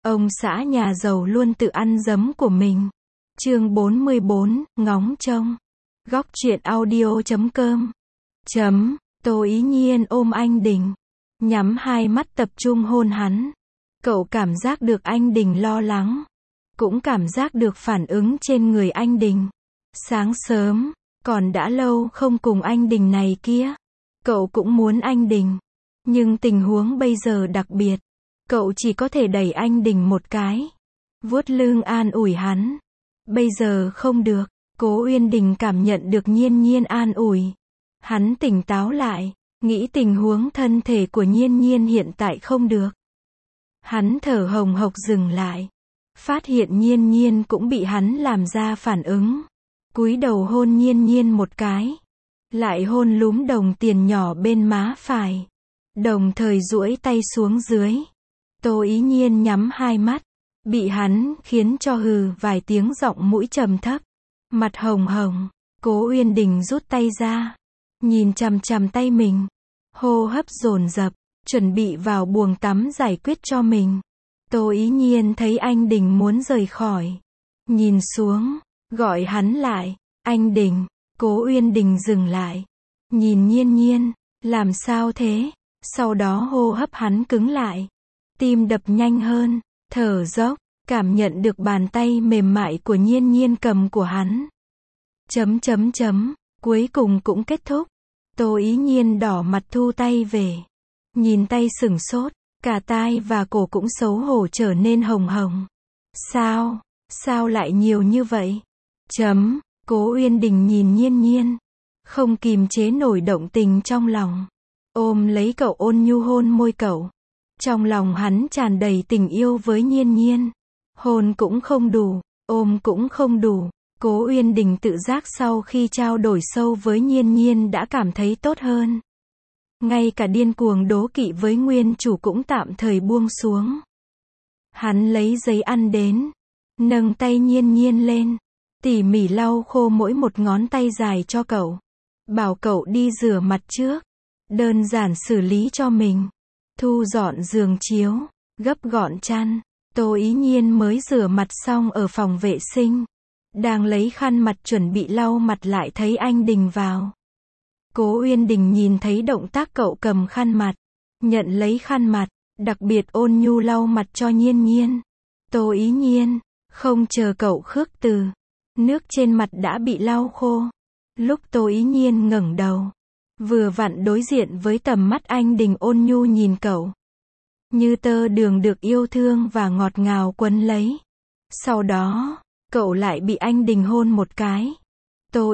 Ông xã nhà giàu luôn tự ăn giấm của mình. Chương 44, ngóng trông. Góc truyện audio.com. Tô Ý Nhiên ôm anh Đình, nhắm hai mắt tập trung hôn hắn. Cậu cảm giác được anh Đình lo lắng, cũng cảm giác được phản ứng trên người anh Đình. Sáng sớm, còn đã lâu không cùng anh Đình này kia. Cậu cũng muốn anh Đình, nhưng tình huống bây giờ đặc biệt. Cậu chỉ có thể đẩy anh Đình một cái, vuốt lưng an ủi hắn. Bây giờ không được. Cố Uyên Đình cảm nhận được Nhiên Nhiên an ủi. Hắn tỉnh táo lại, nghĩ tình huống thân thể của Nhiên Nhiên hiện tại không được. Hắn thở hồng hộc dừng lại, phát hiện Nhiên Nhiên cũng bị hắn làm ra phản ứng. Cúi đầu hôn Nhiên Nhiên một cái, lại hôn lúm đồng tiền nhỏ bên má phải, đồng thời duỗi tay xuống dưới. Tô Ý Nhiên nhắm hai mắt, bị hắn khiến cho hừ vài tiếng, giọng mũi trầm thấp, mặt hồng hồng. Cố Uyên Đình rút tay ra, nhìn chằm chằm tay mình, hô hấp dồn dập, chuẩn bị vào buồng tắm giải quyết cho mình. Tô Ý Nhiên thấy anh Đình muốn rời khỏi, nhìn xuống, gọi hắn lại. Anh Đình. Cố Uyên Đình dừng lại, nhìn Nhiên Nhiên, làm sao thế? Sau đó hô hấp hắn cứng lại, tim đập nhanh hơn, thở dốc, cảm nhận được bàn tay mềm mại của Nhiên Nhiên cầm của hắn. Cuối cùng cũng kết thúc. Tô Ý Nhiên đỏ mặt thu tay về, nhìn tay sửng sốt, cả tai và cổ cũng xấu hổ trở nên hồng hồng. Sao lại nhiều như vậy? Cố Uyên Đình nhìn Nhiên Nhiên, không kìm chế nổi động tình trong lòng, ôm lấy cậu ôn nhu hôn môi cậu. Trong lòng hắn tràn đầy tình yêu với Nhiên Nhiên. Hôn cũng không đủ, ôm cũng không đủ. Cố Uyên Đình tự giác sau khi trao đổi sâu với Nhiên Nhiên đã cảm thấy tốt hơn. Ngay cả điên cuồng đố kỵ với nguyên chủ cũng tạm thời buông xuống. Hắn lấy giấy ăn đến, nâng tay Nhiên Nhiên lên, tỉ mỉ lau khô mỗi một ngón tay dài cho cậu. Bảo cậu đi rửa mặt trước, đơn giản xử lý cho mình, thu dọn giường chiếu, gấp gọn chăn. Tô Ý Nhiên mới rửa mặt xong ở phòng vệ sinh, đang lấy khăn mặt chuẩn bị lau mặt lại thấy anh Đình vào. Cố Uyên Đình nhìn thấy động tác cậu cầm khăn mặt, nhận lấy khăn mặt, đặc biệt ôn nhu lau mặt cho Nhiên Nhiên. Tô Ý Nhiên, không chờ cậu khước từ, nước trên mặt đã bị lau khô. Lúc Tô Ý Nhiên ngẩng đầu, vừa vặn đối diện với tầm mắt anh Đình ôn nhu nhìn cậu, như tơ đường được yêu thương và ngọt ngào quấn lấy. Sau đó, cậu lại bị anh Đình hôn một cái. Tô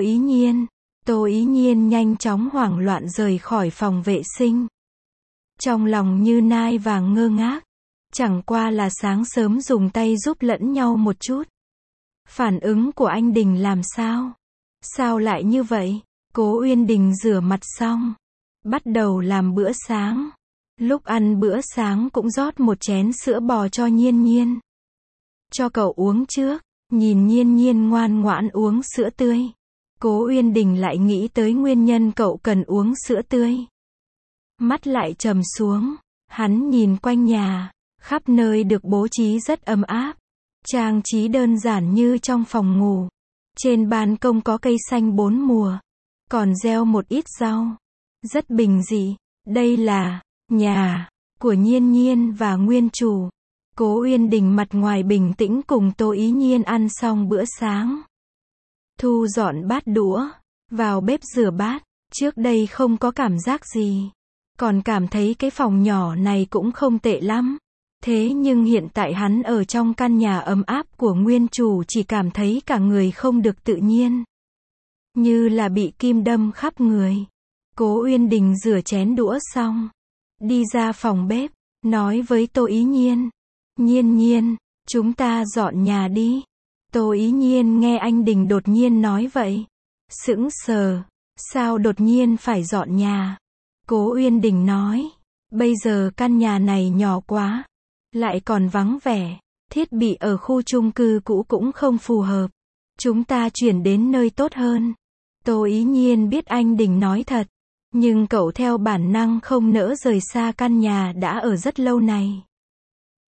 Ý Nhiên nhanh chóng hoảng loạn rời khỏi phòng vệ sinh. Trong lòng như nai vàng ngơ ngác, chẳng qua là sáng sớm dùng tay giúp lẫn nhau một chút. Phản ứng của anh Đình làm sao? Sao lại như vậy? Cố Uyên Đình rửa mặt xong, bắt đầu làm bữa sáng. Lúc ăn bữa sáng cũng rót một chén sữa bò cho Nhiên Nhiên. Cho cậu uống trước, nhìn Nhiên Nhiên ngoan ngoãn uống sữa tươi. Cố Uyên Đình lại nghĩ tới nguyên nhân cậu cần uống sữa tươi. Mắt lại trầm xuống, hắn nhìn quanh nhà, khắp nơi được bố trí rất ấm áp. Trang trí đơn giản như trong phòng ngủ. Trên ban công có cây xanh bốn mùa, còn gieo một ít rau. Rất bình dị. Đây là nhà của Nhiên Nhiên và nguyên chủ. Cố Uyên Đình mặt ngoài bình tĩnh cùng Tô Ý Nhiên ăn xong bữa sáng, thu dọn bát đũa, vào bếp rửa bát. Trước đây không có cảm giác gì, còn cảm thấy cái phòng nhỏ này cũng không tệ lắm. Thế nhưng hiện tại hắn ở trong căn nhà ấm áp của nguyên chủ chỉ cảm thấy cả người không được tự nhiên, như là bị kim đâm khắp người. Cố Uyên Đình rửa chén đũa xong, đi ra phòng bếp, nói với Tô Ý Nhiên, Nhiên Nhiên, chúng ta dọn nhà đi. Tô Ý Nhiên nghe anh Đình đột nhiên nói vậy, sững sờ, sao đột nhiên phải dọn nhà? Cố Uyên Đình nói, bây giờ căn nhà này nhỏ quá, lại còn vắng vẻ, thiết bị ở khu chung cư cũ cũng không phù hợp. Chúng ta chuyển đến nơi tốt hơn. Tô Ý Nhiên biết anh Đình nói thật, nhưng cậu theo bản năng không nỡ rời xa căn nhà đã ở rất lâu này.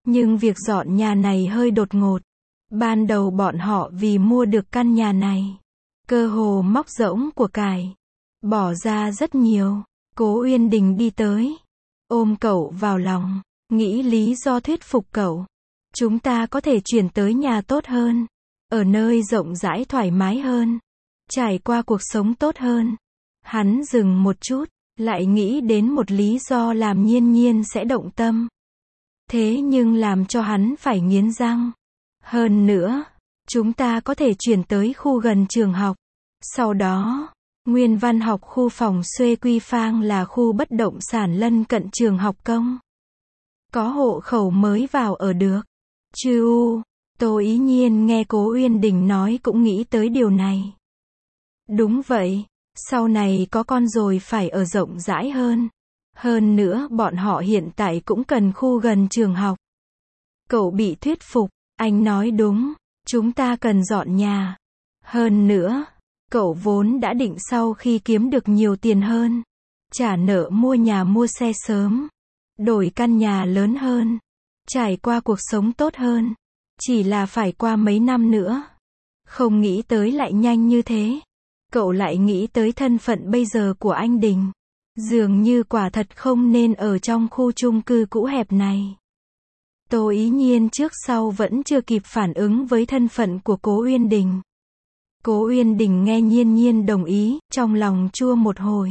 Nhưng việc dọn nhà này hơi đột ngột. Ban đầu bọn họ vì mua được căn nhà này, cơ hồ móc rỗng của cải, bỏ ra rất nhiều. Cố Uyên Đình đi tới, ôm cậu vào lòng, nghĩ lý do thuyết phục cậu. Chúng ta có thể chuyển tới nhà tốt hơn, ở nơi rộng rãi thoải mái hơn, trải qua cuộc sống tốt hơn. Hắn dừng một chút, lại nghĩ đến một lý do làm Nhiên Nhiên sẽ động tâm. Thế nhưng làm cho hắn phải nghiến răng. Hơn nữa, chúng ta có thể chuyển tới khu gần trường học. Sau đó, Nguyên Văn học khu phòng Xuê Quy Phang là khu bất động sản lân cận trường học công. Có hộ khẩu mới vào ở được. Chư u, Tô Ý Nhiên nghe Cố Uyên Đình nói cũng nghĩ tới điều này. Đúng vậy, sau này có con rồi phải ở rộng rãi hơn. Hơn nữa bọn họ hiện tại cũng cần khu gần trường học. Cậu bị thuyết phục, anh nói đúng, chúng ta cần dọn nhà. Hơn nữa, cậu vốn đã định sau khi kiếm được nhiều tiền hơn, trả nợ mua nhà mua xe sớm, đổi căn nhà lớn hơn, trải qua cuộc sống tốt hơn. Chỉ là phải qua mấy năm nữa. Không nghĩ tới lại nhanh như thế. Cậu lại nghĩ tới thân phận bây giờ của anh Đình. Dường như quả thật không nên ở trong khu chung cư cũ hẹp này. Tô Ý Nhiên trước sau vẫn chưa kịp phản ứng với thân phận của Cố Uyên Đình. Cố Uyên Đình nghe Nhiên Nhiên đồng ý, trong lòng chua một hồi.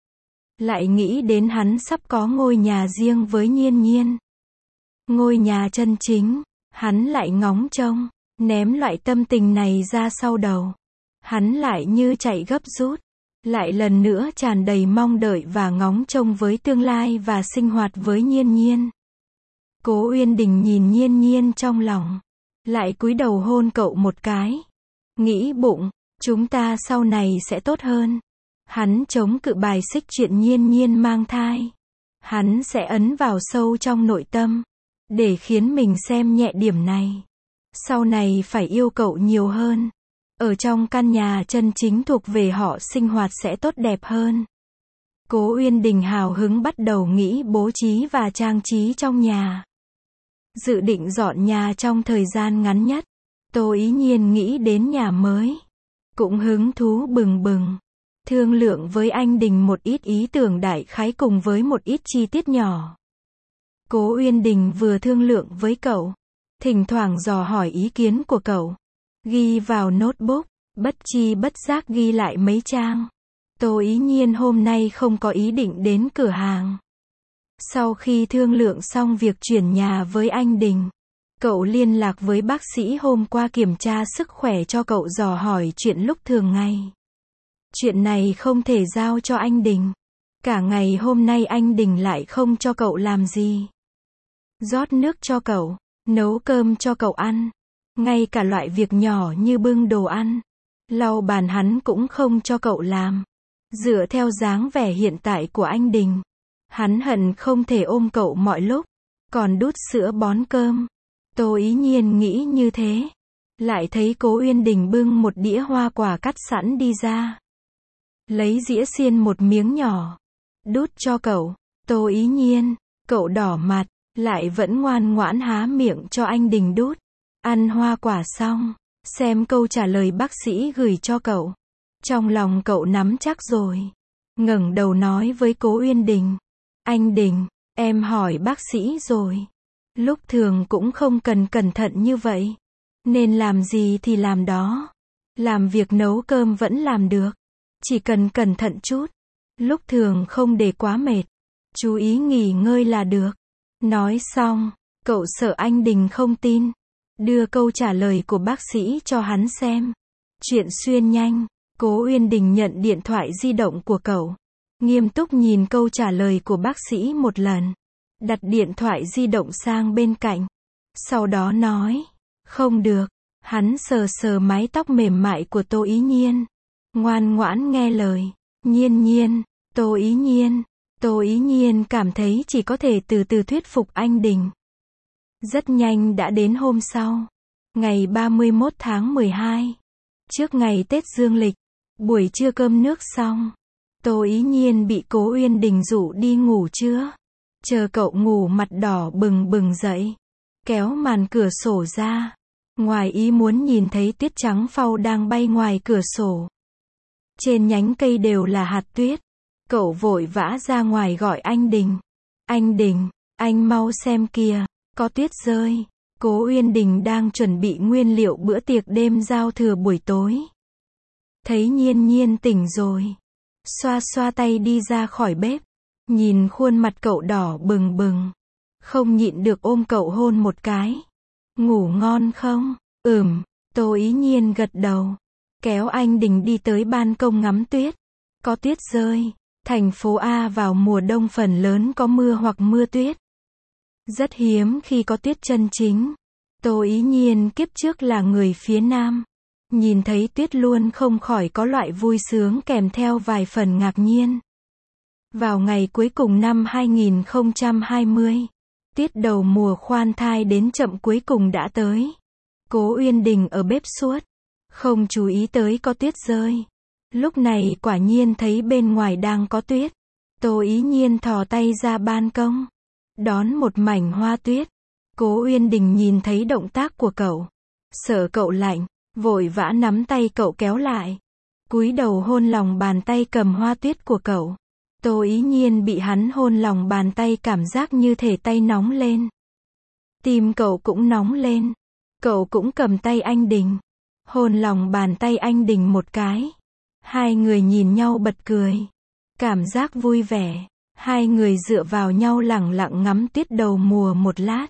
Lại nghĩ đến hắn sắp có ngôi nhà riêng với Nhiên Nhiên. Ngôi nhà chân chính, hắn lại ngóng trông, ném loại tâm tình này ra sau đầu. Hắn lại như chạy gấp rút, lại lần nữa tràn đầy mong đợi và ngóng trông với tương lai và sinh hoạt với Nhiên Nhiên. Cố Uyên Đình nhìn Nhiên Nhiên trong lòng, lại cúi đầu hôn cậu một cái. Nghĩ bụng, chúng ta sau này sẽ tốt hơn. Hắn chống cự bài xích chuyện Nhiên Nhiên mang thai. Hắn sẽ ấn vào sâu trong nội tâm, để khiến mình xem nhẹ điểm này. Sau này phải yêu cậu nhiều hơn. Ở trong căn nhà chân chính thuộc về họ sinh hoạt sẽ tốt đẹp hơn. Cố Uyên Đình hào hứng bắt đầu nghĩ bố trí và trang trí trong nhà. Dự định dọn nhà trong thời gian ngắn nhất. Tô Ý Nhiên nghĩ đến nhà mới, cũng hứng thú bừng bừng. Thương lượng với anh Đình một ít ý tưởng đại khái cùng với một ít chi tiết nhỏ. Cố Uyên Đình vừa thương lượng với cậu, thỉnh thoảng dò hỏi ý kiến của cậu. Ghi vào notebook, bất chi bất giác ghi lại mấy trang. Tô Ý Nhiên hôm nay không có ý định đến cửa hàng. Sau khi thương lượng xong việc chuyển nhà với anh Đình, cậu liên lạc với bác sĩ hôm qua kiểm tra sức khỏe cho cậu dò hỏi chuyện lúc thường ngày. Chuyện này không thể giao cho anh Đình. Cả ngày hôm nay anh Đình lại không cho cậu làm gì. Rót nước cho cậu, nấu cơm cho cậu ăn. Ngay cả loại việc nhỏ như bưng đồ ăn, lau bàn hắn cũng không cho cậu làm. Dựa theo dáng vẻ hiện tại của anh Đình, hắn hận không thể ôm cậu mọi lúc, còn đút sữa bón cơm. Tô Ý Nhiên nghĩ như thế, lại thấy Cố Uyên Đình bưng một đĩa hoa quả cắt sẵn đi ra. Lấy dĩa xiên một miếng nhỏ, đút cho cậu. Tô Ý Nhiên, cậu đỏ mặt, lại vẫn ngoan ngoãn há miệng cho anh Đình đút. Ăn hoa quả xong, xem câu trả lời bác sĩ gửi cho cậu. Trong lòng cậu nắm chắc rồi. Ngẩng đầu nói với Cố Uyên Đình. Anh Đình, em hỏi bác sĩ rồi. Lúc thường cũng không cần cẩn thận như vậy. Nên làm gì thì làm đó. Làm việc nấu cơm vẫn làm được. Chỉ cần cẩn thận chút. Lúc thường không để quá mệt. Chú ý nghỉ ngơi là được. Nói xong, cậu sợ anh Đình không tin. Đưa câu trả lời của bác sĩ cho hắn xem. Chuyện xuyên nhanh. Cố Uyên Đình nhận điện thoại di động của cậu. Nghiêm túc nhìn câu trả lời của bác sĩ một lần. Đặt điện thoại di động sang bên cạnh. Sau đó nói. Không được. Hắn sờ sờ mái tóc mềm mại của Tô Ý Nhiên. Ngoan ngoãn nghe lời. Nhiên Nhiên. Tô Ý Nhiên. Tô Ý Nhiên cảm thấy chỉ có thể từ từ thuyết phục anh Đình. Rất nhanh đã đến hôm sau. Ngày 31 tháng 12. Trước ngày Tết Dương lịch. Buổi trưa cơm nước xong. Tô Ý Nhiên bị Cố Uyên Đình rủ đi ngủ trưa. Chờ cậu ngủ mặt đỏ bừng bừng dậy. kéo màn cửa sổ ra. Ngoài ý muốn nhìn thấy tuyết trắng phau đang bay ngoài cửa sổ. Trên nhánh cây đều là hạt tuyết. Cậu vội vã ra ngoài gọi anh Đình. Anh Đình, anh mau xem kìa, có tuyết rơi. Cố Uyên Đình đang chuẩn bị nguyên liệu bữa tiệc đêm giao thừa buổi tối. Thấy Nhiên Nhiên tỉnh rồi. Xoa xoa tay đi ra khỏi bếp. Nhìn khuôn mặt cậu đỏ bừng bừng. Không nhịn được ôm cậu hôn một cái. Ngủ ngon không? Tô Ý Nhiên gật đầu. Kéo anh Đình đi tới ban công ngắm tuyết. Có tuyết rơi. Thành phố A vào mùa đông phần lớn có mưa hoặc mưa tuyết. Rất hiếm khi có tuyết chân chính. Tô Ý Nhiên kiếp trước là người phía Nam. Nhìn thấy tuyết luôn không khỏi có loại vui sướng kèm theo vài phần ngạc nhiên. Vào ngày cuối cùng năm 2020, tiết đầu mùa khoan thai đến chậm cuối cùng đã tới. Cố Uyên Đình ở bếp suốt, không chú ý tới có tuyết rơi. Lúc này quả nhiên thấy bên ngoài đang có tuyết. Tô Ý Nhiên thò tay ra ban công, đón một mảnh hoa tuyết. Cố Uyên Đình nhìn thấy động tác của cậu, sợ cậu lạnh, vội vã nắm tay cậu kéo lại, cúi đầu hôn lòng bàn tay cầm hoa tuyết của cậu. Tô Ý Nhiên bị hắn hôn lòng bàn tay cảm giác như thể tay nóng lên. Tim cậu cũng nóng lên. Cậu cũng cầm tay anh Đình, hôn lòng bàn tay anh Đình một cái. Hai người nhìn nhau bật cười. Cảm giác vui vẻ. Hai người dựa vào nhau lẳng lặng ngắm tuyết đầu mùa một lát.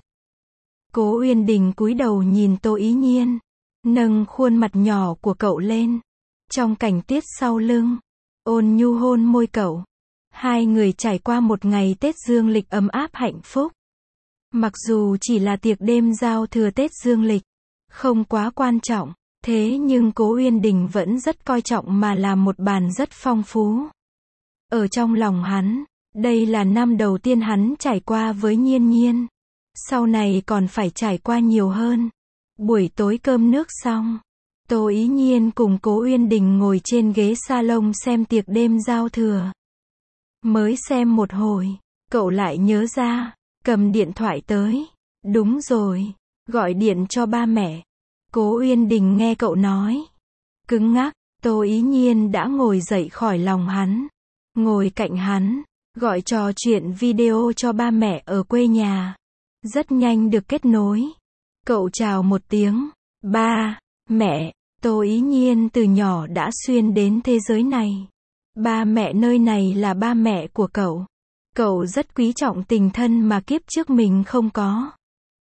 Cố Uyên Đình cúi đầu nhìn Tô Ý Nhiên, nâng khuôn mặt nhỏ của cậu lên. Trong cảnh tuyết sau lưng, ôn nhu hôn môi cậu. Hai người trải qua một ngày Tết dương lịch ấm áp hạnh phúc. Mặc dù chỉ là tiệc đêm giao thừa Tết dương lịch, không quá quan trọng, thế nhưng Cố Uyên Đình vẫn rất coi trọng mà làm một bàn rất phong phú. Ở trong lòng hắn, đây là năm đầu tiên hắn trải qua với Nhiên Nhiên. Sau này còn phải trải qua nhiều hơn. Buổi tối cơm nước xong, Tô Ý Nhiên cùng Cố Uyên Đình ngồi trên ghế salon xem tiệc đêm giao thừa. Mới xem một hồi, cậu lại nhớ ra, cầm điện thoại tới. Đúng rồi, gọi điện cho ba mẹ. Cố Uyên Đình nghe cậu nói. Cứng ngắc, Tô Ý Nhiên đã ngồi dậy khỏi lòng hắn. Ngồi cạnh hắn, gọi trò chuyện video cho ba mẹ ở quê nhà. Rất nhanh được kết nối. Cậu chào một tiếng. Ba, mẹ. Tô Ý Nhiên từ nhỏ đã xuyên đến thế giới này. Ba mẹ nơi này là ba mẹ của cậu. Cậu rất quý trọng tình thân mà kiếp trước mình không có.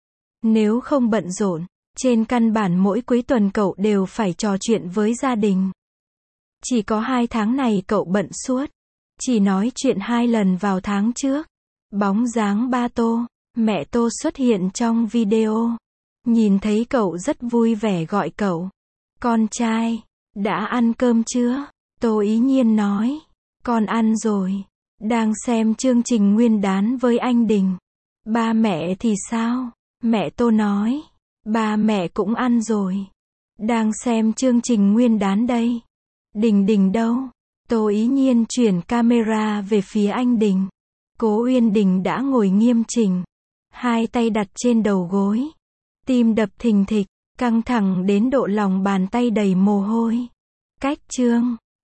Nếu không bận rộn, trên căn bản mỗi cuối tuần cậu đều phải trò chuyện với gia đình. Chỉ có 2 tháng này cậu bận suốt. Chỉ nói chuyện 2 lần vào tháng trước. Bóng dáng ba Tô, mẹ Tô xuất hiện trong video. Nhìn thấy cậu rất vui vẻ gọi cậu. Con trai, đã ăn cơm chưa? Tô Ý Nhiên nói. Con ăn rồi. Đang xem chương trình Nguyên đán với anh Đình. Ba mẹ thì sao? Mẹ Tô nói. Ba mẹ cũng ăn rồi. Đang xem chương trình Nguyên đán đây. Đình Đình đâu? Tô Ý Nhiên chuyển camera về phía anh Đình. Cố Uyên Đình đã ngồi nghiêm chỉnh. Hai tay đặt trên đầu gối. Tim đập thình thịch, căng thẳng đến độ lòng bàn tay đầy mồ hôi. Cách chương